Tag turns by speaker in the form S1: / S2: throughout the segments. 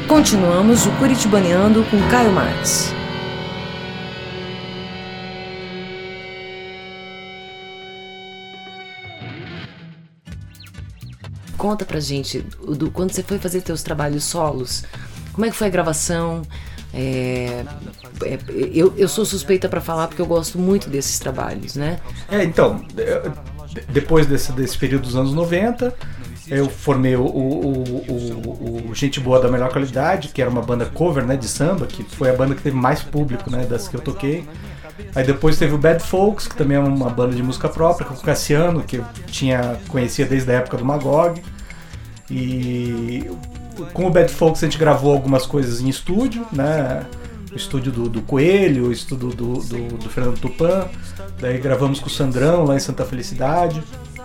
S1: Continuamos o Curitibaneando com Caio Marx. Conta pra gente, quando você foi fazer teus trabalhos solos, como é que foi a gravação? Eu sou suspeita pra falar porque eu gosto muito desses trabalhos, né?
S2: Então, depois desse período dos anos 90, eu formei o Gente Boa da Melhor Qualidade, que era uma banda cover, né, de samba, que foi a banda que teve mais público, né, das que eu toquei. Aí depois teve o Bad Folks, que também é uma banda de música própria, com o Cassiano, que eu conhecia desde a época do Magog. E com o Bad Folks a gente gravou algumas coisas em estúdio, né? O estúdio do Coelho, o estúdio do Fernando Tupan. Daí gravamos com o Sandrão lá em Santa Felicidade.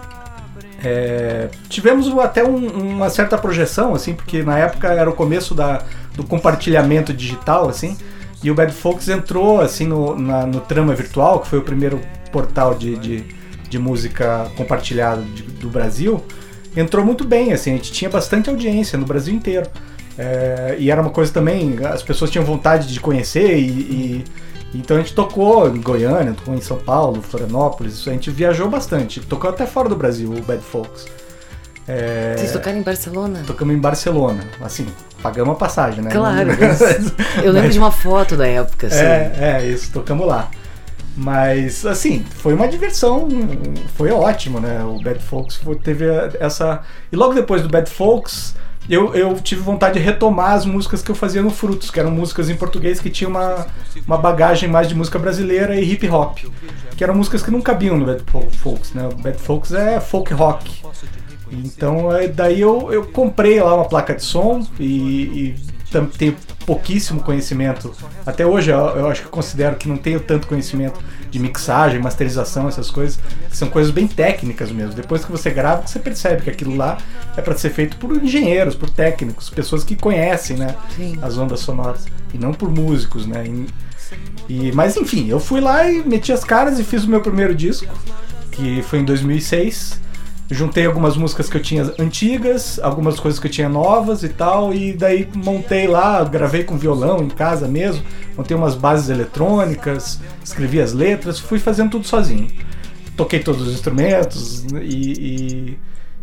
S2: Tivemos até uma certa projeção, assim, porque na época era o começo do compartilhamento digital, assim. E o Bad Folks entrou assim no Trama Virtual, que foi o primeiro portal de música compartilhada do Brasil. Entrou muito bem, assim, a gente tinha bastante audiência no Brasil inteiro. E era uma coisa também, as pessoas tinham vontade de conhecer, então a gente tocou em Goiânia, tocou em São Paulo, Florianópolis, a gente viajou bastante, tocou até fora do Brasil, o Bad Folks.
S1: Vocês tocaram em Barcelona?
S2: Tocamos em Barcelona, assim, pagamos a passagem, né?
S1: Claro, eu lembro de uma foto da época, assim.
S2: Isso, tocamos lá. Mas, assim, foi uma diversão, foi ótimo, né? O Bad Folks teve essa... E logo depois do Bad Folks, eu tive vontade de retomar as músicas que eu fazia no Frutos, que eram músicas em português que tinham uma bagagem mais de música brasileira e hip hop, que eram músicas que não cabiam no Bad Folks, né? O Bad Folks é folk rock. Então, daí eu comprei lá uma placa de som e tenho pouquíssimo conhecimento. Até hoje eu acho que considero que não tenho tanto conhecimento de mixagem, masterização, essas coisas, que são coisas bem técnicas mesmo. Depois que você grava, você percebe que aquilo lá é para ser feito por engenheiros, por técnicos, pessoas que conhecem, né, as ondas sonoras, e não por músicos, né. Mas enfim, eu fui lá e meti as caras e fiz o meu primeiro disco, que foi em 2006. Juntei algumas músicas que eu tinha antigas, algumas coisas que eu tinha novas e tal, e daí montei lá, gravei com violão em casa mesmo, montei umas bases eletrônicas, escrevi as letras, fui fazendo tudo sozinho. Toquei todos os instrumentos e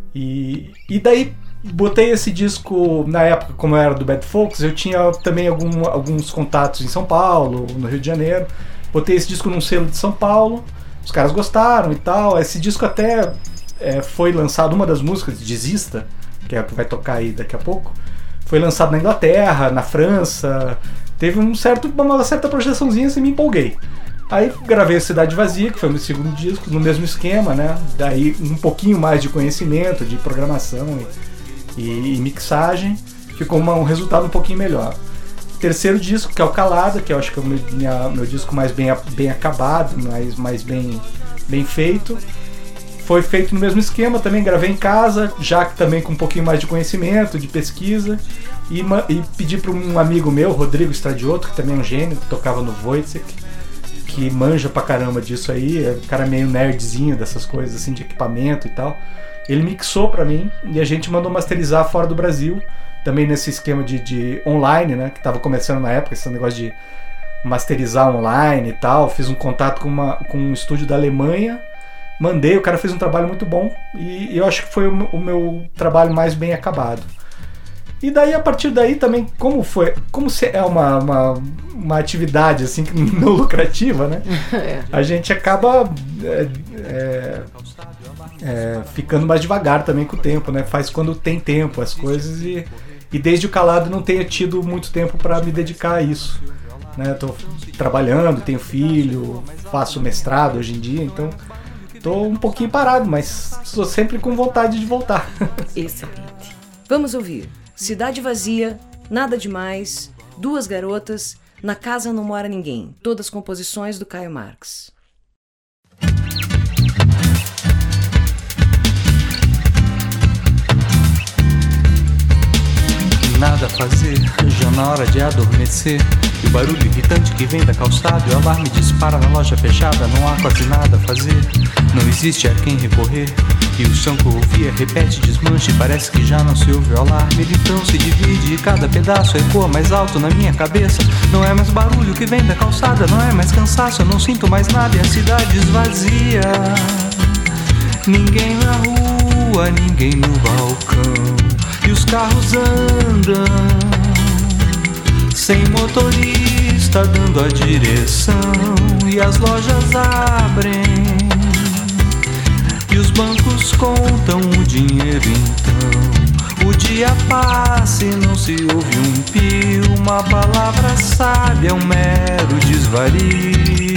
S2: daí botei esse disco, na época, como era do Bad Folks, eu tinha também alguns contatos em São Paulo, no Rio de Janeiro, botei esse disco num selo de São Paulo, os caras gostaram e tal, esse disco até... foi lançado, uma das músicas, Desista, que é a que vai tocar aí daqui a pouco, foi lançado na Inglaterra, na França, teve uma certa projeçãozinha, assim, me empolguei. Aí gravei a Cidade Vazia, que foi o meu segundo disco, no mesmo esquema, né? Daí um pouquinho mais de conhecimento, de programação e mixagem, ficou um resultado um pouquinho melhor. Terceiro disco, que é o Calada, que eu acho que é o meu disco mais bem acabado, mais bem feito. Foi feito no mesmo esquema, também gravei em casa, já que também com um pouquinho mais de conhecimento, de pesquisa, e pedi para um amigo meu, Rodrigo Stradioto, que também é um gênio, que tocava no Wojciech, que manja pra caramba disso aí, é um cara meio nerdzinho dessas coisas, assim, de equipamento e tal. Ele mixou pra mim e a gente mandou masterizar fora do Brasil, também nesse esquema de online, né, que tava começando na época, esse negócio de masterizar online e tal. Fiz um contato com um estúdio da Alemanha, mandei, o cara fez um trabalho muito bom e eu acho que foi o meu trabalho mais bem acabado. E daí, a partir daí também, como é uma atividade assim não lucrativa, né? A gente acaba ficando mais devagar também com o tempo, né? Faz quando tem tempo as coisas e desde o Calado não tenho tido muito tempo para me dedicar a isso, né? Tô trabalhando, tenho filho, faço mestrado hoje em dia, então tô um pouquinho parado, mas estou sempre com vontade de voltar.
S1: Excelente. Vamos ouvir Cidade Vazia, Nada Demais, Duas Garotas, Na Casa Não Mora Ninguém. Todas composições do Caio Marx.
S3: Nada a fazer, já na hora de adormecer. E o barulho irritante que vem da calçada e o alarme dispara na loja fechada. Não há quase nada a fazer, não existe a quem recorrer. E o som que eu ouvia repete, desmancha e parece que já não se ouve o alarme. Ele então se divide e cada pedaço ecoa mais alto na minha cabeça. Não é mais barulho que vem da calçada, não é mais cansaço, eu não sinto mais nada e a cidade esvazia. Ninguém na rua, ninguém no balcão. E os carros andam sem motorista dando a direção. E as lojas abrem e os bancos contam o dinheiro então. O dia passa e não se ouve um pio. Uma palavra sábia é um mero desvario.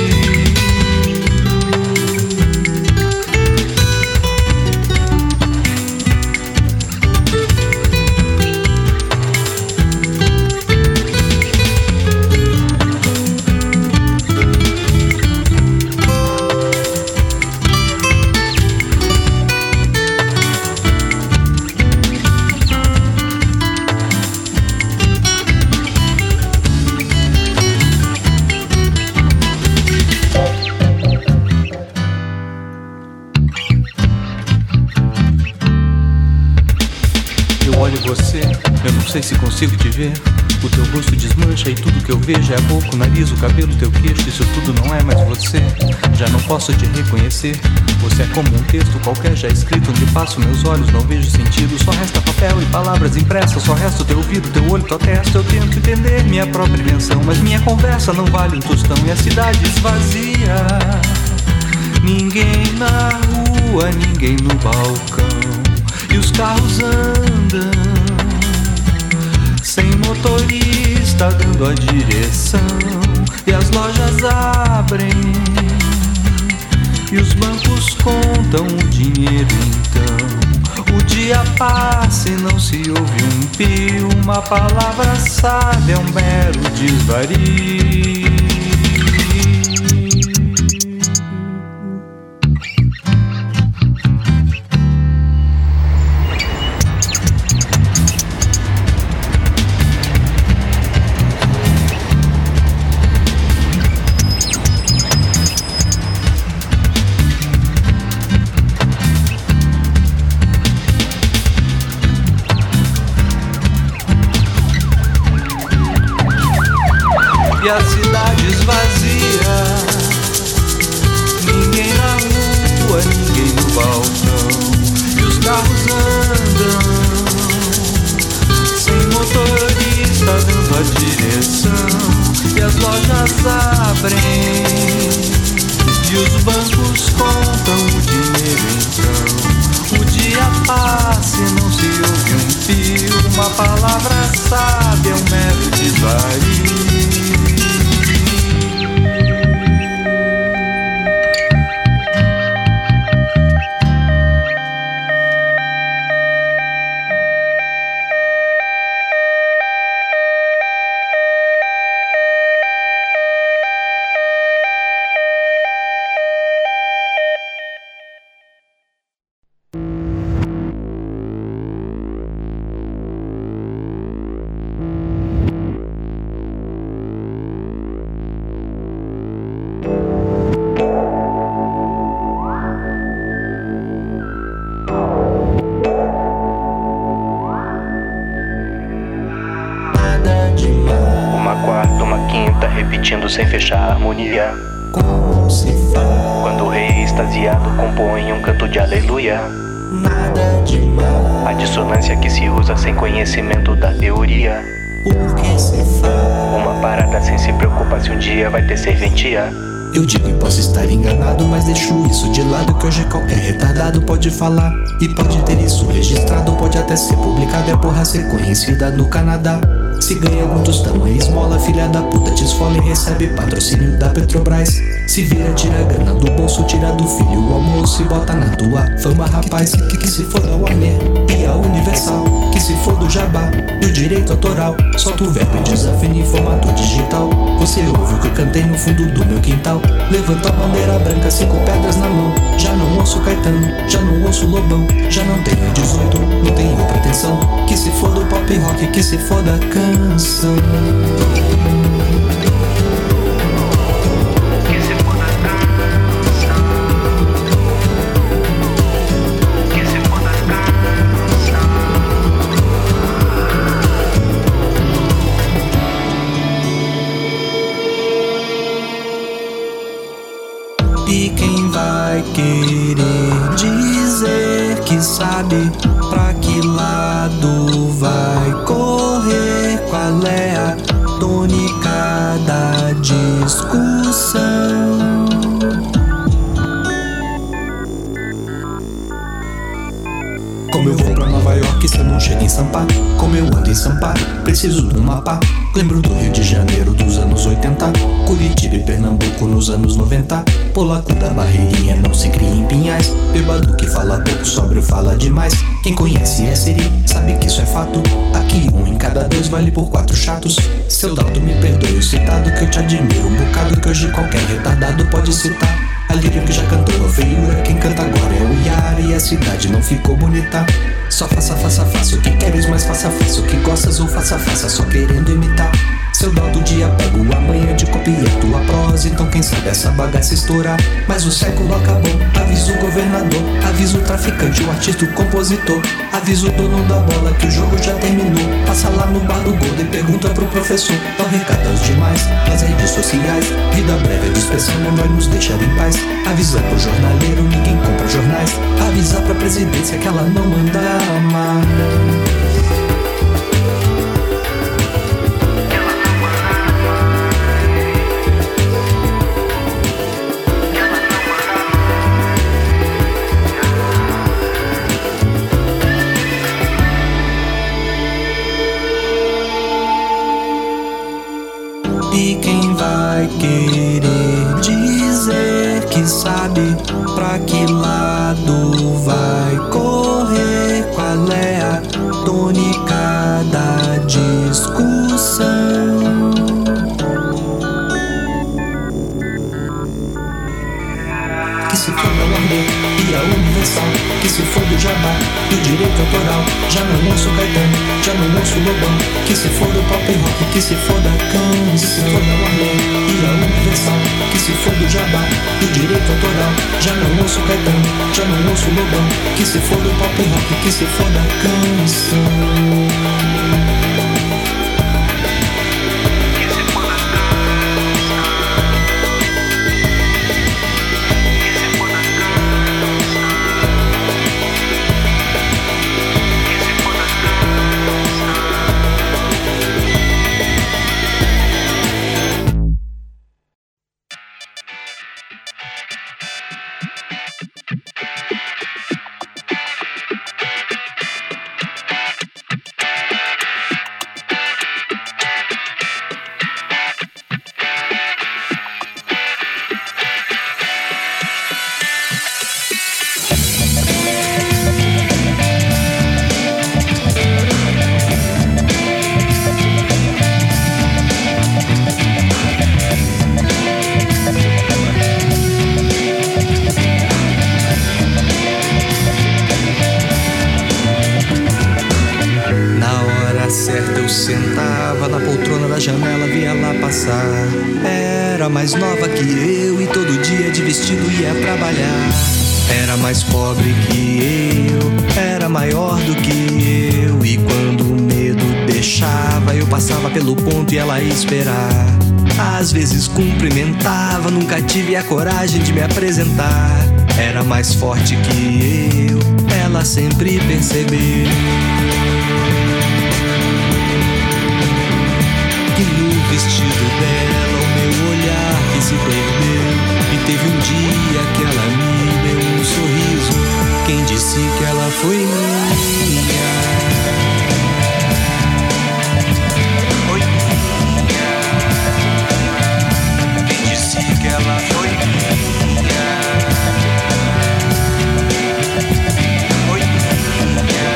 S3: Eu não sei se consigo te ver. O teu rosto desmancha e tudo que eu vejo é a boca, o nariz, o cabelo, o teu queixo. Isso tudo não é mais você. Já não posso te reconhecer. Você é como um texto qualquer já escrito, onde passo meus olhos, não vejo sentido. Só resta papel e palavras impressas. Só resta o teu ouvido, teu olho, tua testa. Eu tento entender minha própria invenção, mas minha conversa não vale um tostão. E a cidade esvazia. Ninguém na rua, ninguém no balcão. E os carros andam sem motorista dando a direção. E as lojas abrem e os bancos contam o dinheiro então. O dia passa e não se ouve um pio. Uma palavra sábia é um mero desvario. E a cidade esvazia. Ninguém na rua, ninguém no balcão. E os carros andam sem motorista dando a direção. E as lojas abrem e os bancos contam o dinheiro então. O dia passa e não se ouve um pio. Uma palavra sábia é um mero desvario.
S4: Repetindo sem fechar a harmonia.
S5: Como se faz?
S4: Quando o rei extasiado compõe um canto de aleluia.
S5: Nada demais.
S4: A dissonância que se usa sem conhecimento da teoria.
S5: O que se faz?
S4: Uma parada sem se preocupar se um dia vai ter serventia.
S5: Eu digo e posso estar enganado, mas deixo isso de lado, que hoje qualquer retardado pode falar e pode ter isso registrado, pode até ser publicado. É porra ser conhecida no Canadá. Se ganha algum tostão é esmola, filha da puta te esfola e recebe patrocínio da Petrobras. Se vira, tira a grana do bolso, tira do filho o almoço e bota na tua fama, rapaz. Que se foda o Warner e a Universal, que se foda o jabá e o direito autoral. Solta o verbo e desafina em formato digital. Você ouve o que eu cantei no fundo do meu quintal. Levanta a bandeira branca, 5 pedras na mão. Já não ouço Caetano, já não ouço Lobão. Já não tenho 18, não tenho pretensão. Que se foda o pop rock, que se foda a canção. Que se foda a canção. que sabe pra que lado vai correr. Qual é a tônica da discussão? Como eu vou pra Nova York se eu não chego em Sampa? Como eu ando em Sampa, preciso de um mapa. Lembro do Rio de Janeiro dos anos 80, Curitiba e Pernambuco nos anos 90. Polaco da Barreirinha não se cria em Pinhais. Bêbado que fala pouco, sóbrio fala demais. Quem conhece é Siri, sabe que isso é fato. Aqui 1 em cada 2 vale por 4 chatos. Seu Daldo, me perdoe o citado, que eu te admiro um bocado, que hoje qualquer retardado pode citar. A líria que já cantou a feiura, quem canta agora é o Yara. E a cidade não ficou bonita. Só faça o que queres, mas faça o que gostas, ou faça só querendo imitar. Seu dó do dia pego amanhã de copiar tua prosa, então quem sabe essa bagaça estourar. Mas o século acabou, avisa o governador, avisa o traficante, o artista, o compositor, avisa o dono da bola que o jogo já terminou. Passa lá no bar do Golden e pergunta pro professor. Tão recados demais nas redes sociais, vida breve é dispersão, não vai nos deixar em paz. Avisa pro jornaleiro, ninguém compra jornais. Avisa pra presidência que ela não manda mais. E quem vai querer dizer que sabe pra que lado vai correr? Qual é a tônica da discussão? Que se for da ordem e a universal, que se for do jabá e o direito autoral, já não ouço Caetano, já não ouço Lobão. Que se for do pop rock, que se for da canção, que se for da ordem e a universal, que se for do jabá e o direito autoral, já não ouço Caetano, já não ouço Lobão. Que se for do pop rock, que se for da canção. Sentava na poltrona da janela, via lá passar. Era mais nova que eu e todo dia de vestido ia trabalhar. Era mais pobre que eu, era maior do que eu. E quando o medo deixava, eu passava pelo ponto e ela ia esperar. Às vezes cumprimentava, nunca tive a coragem de me apresentar. Era mais forte que eu, ela sempre percebeu. Que no vestido dela o meu olhar que se perdeu. E teve um dia que ela me deu um sorriso. Quem disse que ela foi minha? Foi minha. Quem disse que ela foi minha? Foi minha.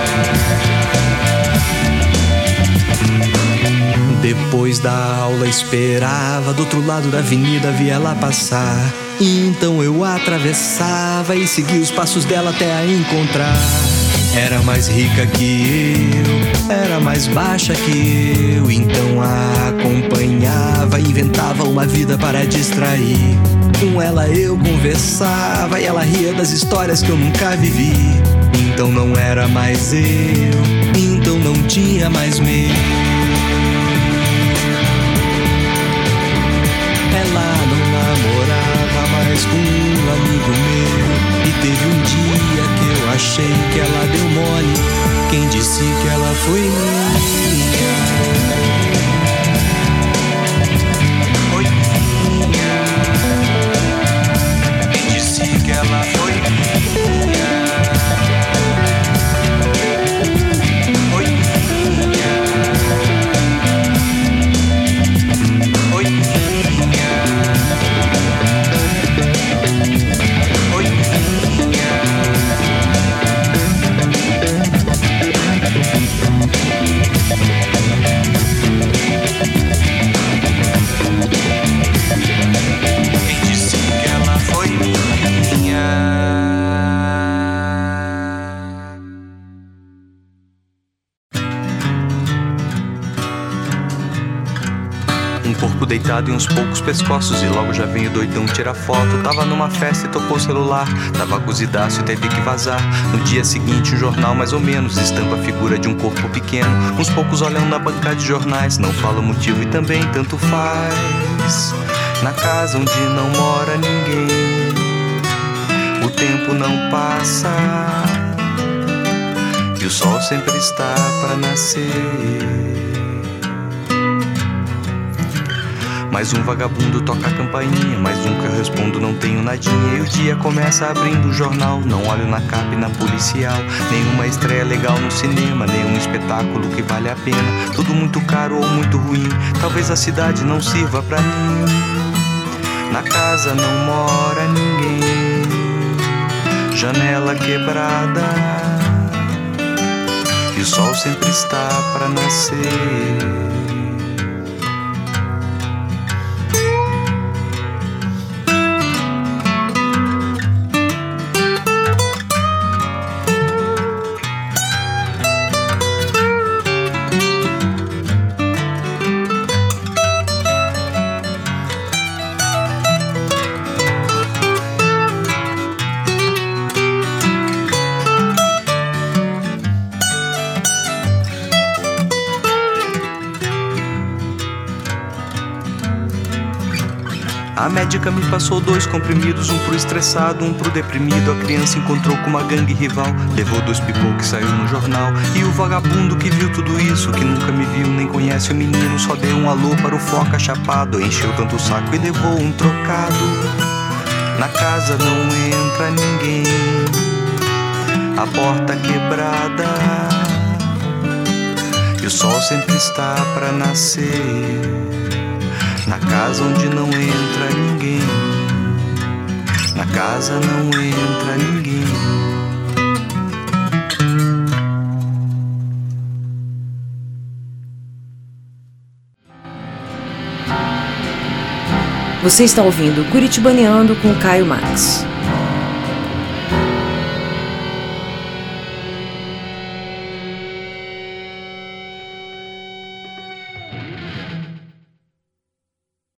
S5: Depois da aula esperava, do outro lado da avenida via ela passar. Então eu atravessava e seguia os passos dela até a encontrar. Era mais rica que eu, era mais baixa que eu. Então a acompanhava, inventava uma vida para distrair. Com ela eu conversava e ela ria das histórias que eu nunca vivi. Então não era mais eu, então não tinha mais medo. Ela não namorava mais com um amigo meu. E teve um dia que eu achei achei que ela deu mole. Quem disse que ela foi minha?
S3: Foi minha. Quem disse que ela foi minha? Foi minha. Foi minha. Foi minha. Quem disse que ela foi minha? Um corpo deitado em uns poucos pescoços, e logo já vem o doidão tirar foto. Tava numa festa e tocou o celular, tava cozidaço e teve que vazar. No dia seguinte um jornal mais ou menos estampa a figura de um corpo pequeno. Uns poucos olham na banca de jornais, não fala o motivo e também tanto faz. Na casa onde não mora ninguém, o tempo não passa e o sol sempre está para nascer. Mais um vagabundo toca a campainha, mais um que eu respondo não tenho nadinha. E o dia começa abrindo o jornal, não olho na capa e na policial. Nenhuma estreia legal no cinema, nenhum espetáculo que vale a pena. Tudo muito caro ou muito ruim, talvez a cidade não sirva pra mim. Na casa não mora ninguém, janela quebrada e o sol sempre está pra nascer. A médica me passou 2 comprimidos, um pro estressado, um pro deprimido. A criança encontrou com uma gangue rival, levou 2 pipocos que saiu no jornal. E o vagabundo que viu tudo isso, que nunca me viu nem conhece o menino, só deu um alô para o foca chapado, encheu tanto o saco e levou um trocado. Na casa não entra ninguém, a porta quebrada e o sol sempre está pra nascer. Na casa onde não entra ninguém, na casa não entra ninguém.
S1: Você está ouvindo Curitibaneando com Caio Max.